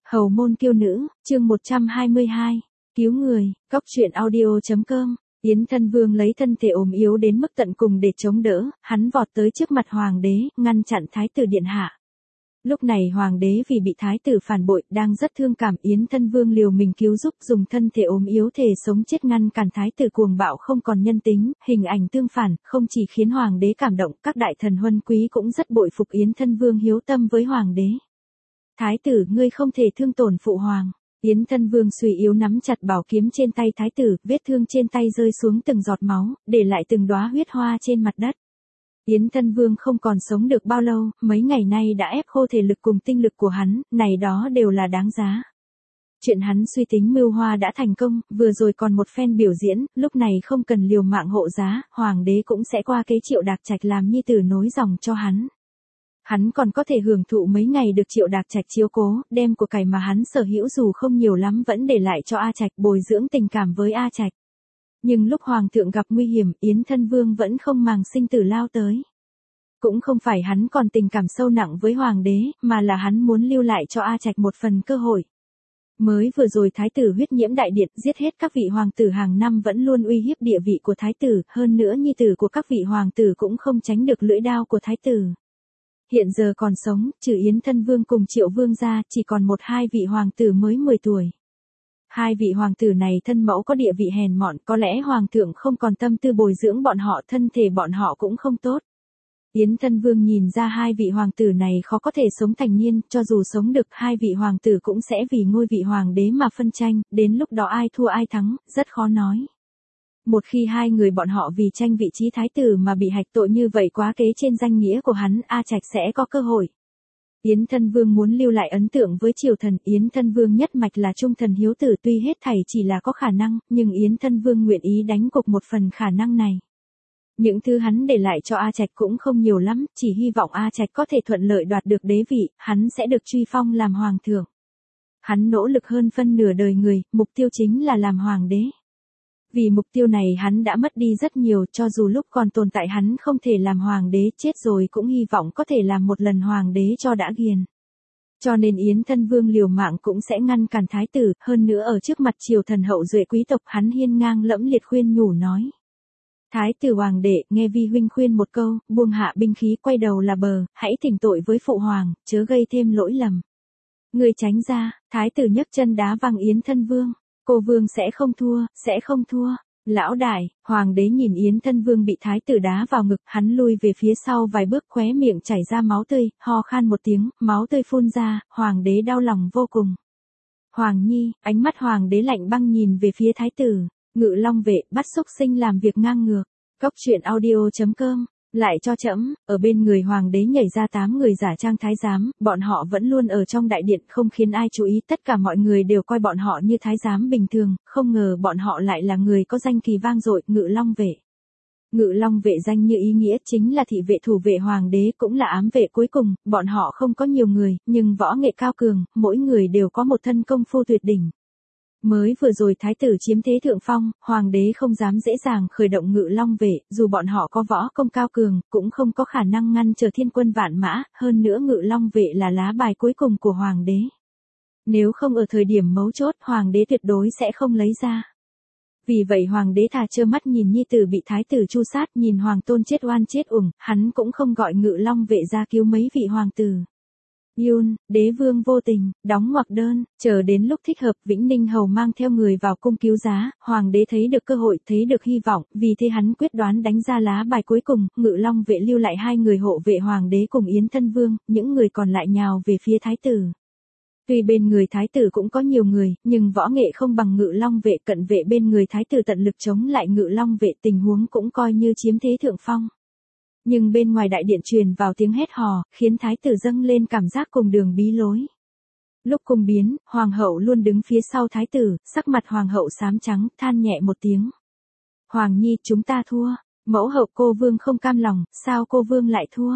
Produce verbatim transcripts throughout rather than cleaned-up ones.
Hầu môn kiêu nữ, chương một trăm hai mươi hai, cứu người, góc truyện audio.com. Yến Thân Vương lấy thân thể ốm yếu đến mức tận cùng để chống đỡ, hắn vọt tới trước mặt hoàng đế, ngăn chặn thái tử điện hạ. Lúc này hoàng đế vì bị thái tử phản bội, đang rất thương cảm. Yến Thân Vương liều mình cứu giúp, dùng thân thể ốm yếu thể sống chết ngăn cản thái tử cuồng bạo không còn nhân tính, hình ảnh tương phản, không chỉ khiến hoàng đế cảm động, các đại thần huân quý cũng rất bội phục Yến Thân Vương hiếu tâm với hoàng đế. Thái tử, ngươi không thể thương tổn phụ hoàng. Yến Thân Vương suy yếu nắm chặt bảo kiếm trên tay thái tử, vết thương trên tay rơi xuống từng giọt máu, để lại từng đóa huyết hoa trên mặt đất. Yến Thân Vương không còn sống được bao lâu, mấy ngày nay đã ép khô thể lực cùng tinh lực của hắn, này đó đều là đáng giá. Chuyện hắn suy tính mưu hoa đã thành công, vừa rồi còn một phen biểu diễn, lúc này không cần liều mạng hộ giá, hoàng đế cũng sẽ qua kế Triệu Đạc Trạch làm nhi tử nối dòng cho hắn. Hắn còn có thể hưởng thụ mấy ngày được Triệu Đạc Trạch chiếu cố, đem của cải mà hắn sở hữu dù không nhiều lắm vẫn để lại cho A Trạch, bồi dưỡng tình cảm với A Trạch. Nhưng lúc hoàng thượng gặp nguy hiểm, Yến Thân Vương vẫn không màng sinh tử lao tới. Cũng không phải hắn còn tình cảm sâu nặng với hoàng đế, mà là hắn muốn lưu lại cho A Trạch một phần cơ hội. Mới vừa rồi thái tử huyết nhiễm đại điện, giết hết các vị hoàng tử hàng năm vẫn luôn uy hiếp địa vị của thái tử, hơn nữa nhi tử của các vị hoàng tử cũng không tránh được lưỡi đao của thái tử. Hiện giờ còn sống, trừ Yến Thân Vương cùng Triệu Vương ra, chỉ còn một hai vị hoàng tử mới mười tuổi. Hai vị hoàng tử này thân mẫu có địa vị hèn mọn, có lẽ hoàng thượng không còn tâm tư bồi dưỡng bọn họ, thân thể bọn họ cũng không tốt. Yến Thân Vương nhìn ra hai vị hoàng tử này khó có thể sống thành niên, cho dù sống được hai vị hoàng tử cũng sẽ vì ngôi vị hoàng đế mà phân tranh, đến lúc đó ai thua ai thắng, rất khó nói. Một khi hai người bọn họ vì tranh vị trí thái tử mà bị hạch tội như vậy, quá kế trên danh nghĩa của hắn, A Trạch sẽ có cơ hội. Yến Thân Vương muốn lưu lại ấn tượng với triều thần, Yến Thân Vương nhất mạch là trung thần hiếu tử, tuy hết thảy chỉ là có khả năng, nhưng Yến Thân Vương nguyện ý đánh cược một phần khả năng này. Những thứ hắn để lại cho A Trạch cũng không nhiều lắm, chỉ hy vọng A Trạch có thể thuận lợi đoạt được đế vị, hắn sẽ được truy phong làm hoàng thượng. Hắn nỗ lực hơn phân nửa đời người, mục tiêu chính là làm hoàng đế. Vì mục tiêu này hắn đã mất đi rất nhiều, cho dù lúc còn tồn tại hắn không thể làm hoàng đế, chết rồi cũng hy vọng có thể làm một lần hoàng đế cho đã ghiền. Cho nên Yến Thân Vương liều mạng cũng sẽ ngăn cản thái tử, hơn nữa ở trước mặt triều thần hậu duệ quý tộc hắn hiên ngang lẫm liệt khuyên nhủ nói. Thái tử hoàng đệ, nghe vi huynh khuyên một câu, buông hạ binh khí, quay đầu là bờ, hãy thỉnh tội với phụ hoàng, chớ gây thêm lỗi lầm. Người tránh ra, thái tử nhấc chân đá văng Yến Thân Vương. Cô vương sẽ không thua, sẽ không thua. Lão đại, hoàng đế nhìn Yến Thân Vương bị thái tử đá vào ngực, hắn lui về phía sau vài bước, khóe miệng chảy ra máu tươi, ho khan một tiếng, máu tươi phun ra, hoàng đế đau lòng vô cùng. Hoàng nhi, ánh mắt hoàng đế lạnh băng nhìn về phía thái tử, Ngự Long vệ, bắt xúc sinh làm việc ngang ngược. Góc truyện audio.com. Lại cho trẫm. Ở bên người hoàng đế nhảy ra tám người giả trang thái giám, bọn họ vẫn luôn ở trong đại điện không khiến ai chú ý, tất cả mọi người đều coi bọn họ như thái giám bình thường, không ngờ bọn họ lại là người có danh kỳ vang dội, Ngự Long vệ. Ngự Long vệ danh như ý nghĩa chính là thị vệ thủ vệ hoàng đế, cũng là ám vệ cuối cùng, bọn họ không có nhiều người, nhưng võ nghệ cao cường, mỗi người đều có một thân công phu tuyệt đỉnh. Mới vừa rồi thái tử chiếm thế thượng phong, hoàng đế không dám dễ dàng khởi động Ngự Long vệ, dù bọn họ có võ công cao cường, cũng không có khả năng ngăn trở thiên quân vạn mã, hơn nữa Ngự Long vệ là lá bài cuối cùng của hoàng đế. Nếu không ở thời điểm mấu chốt, hoàng đế tuyệt đối sẽ không lấy ra. Vì vậy hoàng đế thà trơ mắt nhìn nhi tử bị thái tử tru sát, nhìn hoàng tôn chết oan chết uổng, hắn cũng không gọi Ngự Long vệ ra cứu mấy vị hoàng tử. Yun, đế vương vô tình, đóng ngoặc đơn, chờ đến lúc thích hợp, Vĩnh Ninh hầu mang theo người vào cung cứu giá, hoàng đế thấy được cơ hội, thấy được hy vọng, vì thế hắn quyết đoán đánh ra lá bài cuối cùng, Ngự Long vệ lưu lại hai người hộ vệ hoàng đế cùng Yến Thân Vương, những người còn lại nhào về phía thái tử. Tuy bên người thái tử cũng có nhiều người, nhưng võ nghệ không bằng Ngự Long vệ, cận vệ bên người thái tử tận lực chống lại Ngự Long vệ, tình huống cũng coi như chiếm thế thượng phong. Nhưng bên ngoài đại điện truyền vào tiếng hét hò, khiến thái tử dâng lên cảm giác cùng đường bí lối. Lúc cung biến, hoàng hậu luôn đứng phía sau thái tử, sắc mặt hoàng hậu xám trắng, than nhẹ một tiếng. Hoàng nhi, chúng ta thua. Mẫu hậu, cô vương không cam lòng, sao cô vương lại thua?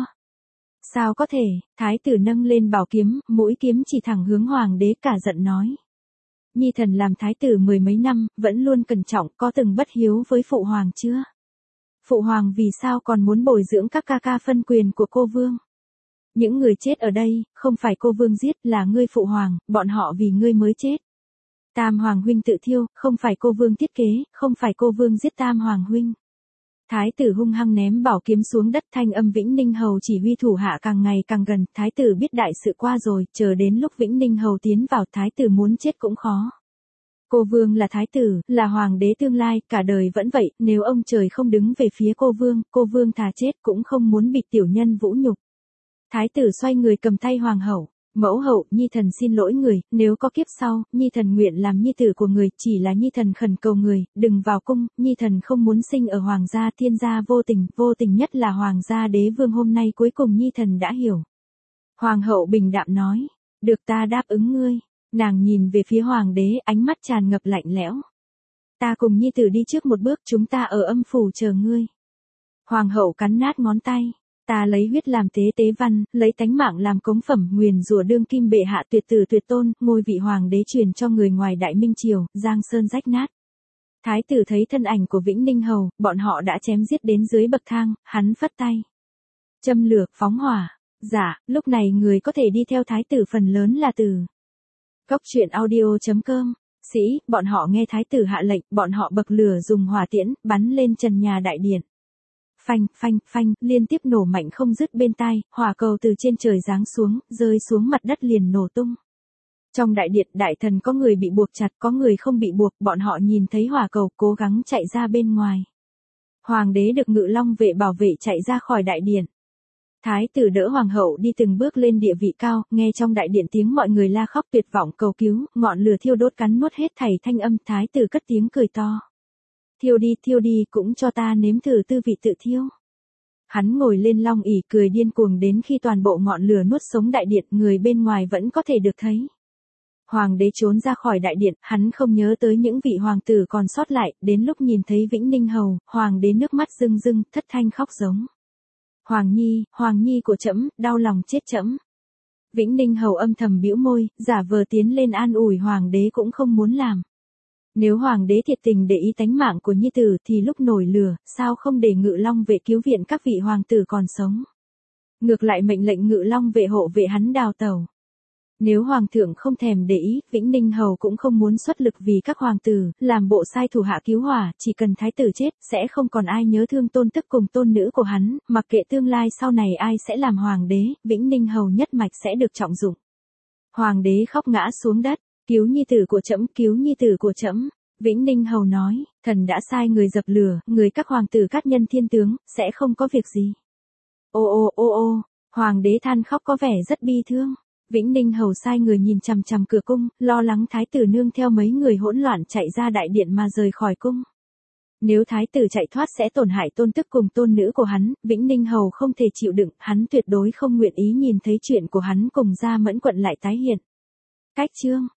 Sao có thể? Thái tử nâng lên bảo kiếm, mũi kiếm chỉ thẳng hướng hoàng đế, cả giận nói. Nhi thần làm thái tử mười mấy năm, vẫn luôn cẩn trọng, có từng bất hiếu với phụ hoàng chưa? Phụ hoàng vì sao còn muốn bồi dưỡng các ca ca phân quyền của cô vương? Những người chết ở đây, không phải cô vương giết, là ngươi phụ hoàng, bọn họ vì ngươi mới chết. Tam hoàng huynh tự thiêu, không phải cô vương thiết kế, không phải cô vương giết tam hoàng huynh. Thái tử hung hăng ném bảo kiếm xuống đất, thanh âm Vĩnh Ninh Hầu chỉ huy thủ hạ càng ngày càng gần, thái tử biết đại sự qua rồi, chờ đến lúc Vĩnh Ninh Hầu tiến vào, thái tử muốn chết cũng khó. Cô vương là thái tử, là hoàng đế tương lai, cả đời vẫn vậy, nếu ông trời không đứng về phía cô vương, cô vương thà chết cũng không muốn bị tiểu nhân vũ nhục. Thái tử xoay người cầm tay hoàng hậu, mẫu hậu, nhi thần xin lỗi người, nếu có kiếp sau, nhi thần nguyện làm nhi tử của người, chỉ là nhi thần khẩn cầu người, đừng vào cung, nhi thần không muốn sinh ở hoàng gia, thiên gia vô tình, vô tình nhất là hoàng gia đế vương, hôm nay cuối cùng nhi thần đã hiểu. Hoàng hậu bình đạm nói, được, ta đáp ứng ngươi. Nàng nhìn về phía hoàng đế, ánh mắt tràn ngập lạnh lẽo. Ta cùng nhi tử đi trước một bước, chúng ta ở âm phủ chờ ngươi. Hoàng hậu cắn nát ngón tay. Ta lấy huyết làm tế tế văn, lấy tánh mạng làm cống phẩm, nguyền rủa đương kim bệ hạ tuyệt tử tuyệt tôn, ngôi vị hoàng đế truyền cho người ngoài Đại Minh Triều, giang sơn rách nát. Thái tử thấy thân ảnh của Vĩnh Ninh Hầu, bọn họ đã chém giết đến dưới bậc thang, hắn phất tay. Châm lửa, phóng hỏa. Dạ, lúc này người có thể đi theo thái tử phần lớn là từ Cốc truyện audio chấm com. Sĩ, bọn họ nghe thái tử hạ lệnh, bọn họ bậc lửa dùng hỏa tiễn, bắn lên trần nhà đại điện. Phanh, phanh, phanh, liên tiếp nổ mạnh không dứt bên tai, hỏa cầu từ trên trời giáng xuống, rơi xuống mặt đất liền nổ tung. Trong đại điện, đại thần có người bị buộc chặt, có người không bị buộc, bọn họ nhìn thấy hỏa cầu, cố gắng chạy ra bên ngoài. Hoàng đế được Ngự Long vệ bảo vệ chạy ra khỏi đại điện. Thái tử đỡ hoàng hậu đi từng bước lên địa vị cao, nghe trong đại điện tiếng mọi người la khóc tuyệt vọng cầu cứu, ngọn lửa thiêu đốt cắn nuốt hết thảy thanh âm, thái tử cất tiếng cười to. Thiêu đi, thiêu đi, cũng cho ta nếm thử tư vị tự thiêu. Hắn ngồi lên long ỷ cười điên cuồng đến khi toàn bộ ngọn lửa nuốt sống đại điện, người bên ngoài vẫn có thể được thấy. Hoàng đế trốn ra khỏi đại điện, hắn không nhớ tới những vị hoàng tử còn sót lại, đến lúc nhìn thấy Vĩnh Ninh Hầu, hoàng đế nước mắt rưng rưng, thất thanh khóc giống. Hoàng nhi, hoàng nhi của trẫm, đau lòng chết trẫm. Vĩnh Ninh Hầu âm thầm bĩu môi, giả vờ tiến lên an ủi hoàng đế cũng không muốn làm. Nếu hoàng đế thiệt tình để ý tánh mạng của nhi tử thì lúc nổi lửa, sao không để Ngự Long vệ cứu viện các vị hoàng tử còn sống. Ngược lại mệnh lệnh Ngự Long vệ hộ vệ hắn đào tẩu. Nếu hoàng thượng không thèm để ý, Vĩnh Ninh Hầu cũng không muốn xuất lực vì các hoàng tử, làm bộ sai thủ hạ cứu hỏa, chỉ cần thái tử chết, sẽ không còn ai nhớ thương tôn tức cùng tôn nữ của hắn, mặc kệ tương lai sau này ai sẽ làm hoàng đế, Vĩnh Ninh Hầu nhất mạch sẽ được trọng dụng. Hoàng đế khóc ngã xuống đất, cứu nhi tử của trẫm, cứu nhi tử của trẫm. Vĩnh Ninh Hầu nói, thần đã sai người dập lửa, người các hoàng tử cát nhân thiên tướng, sẽ không có việc gì. Ô ô ô ô, hoàng đế than khóc có vẻ rất bi thương. Vĩnh Ninh Hầu sai người nhìn chằm chằm cửa cung, lo lắng thái tử nương theo mấy người hỗn loạn chạy ra đại điện mà rời khỏi cung. Nếu thái tử chạy thoát sẽ tổn hại tôn tức cùng tôn nữ của hắn, Vĩnh Ninh Hầu không thể chịu đựng, hắn tuyệt đối không nguyện ý nhìn thấy chuyện của hắn cùng Gia Mẫn quận lại tái hiện. Cách chương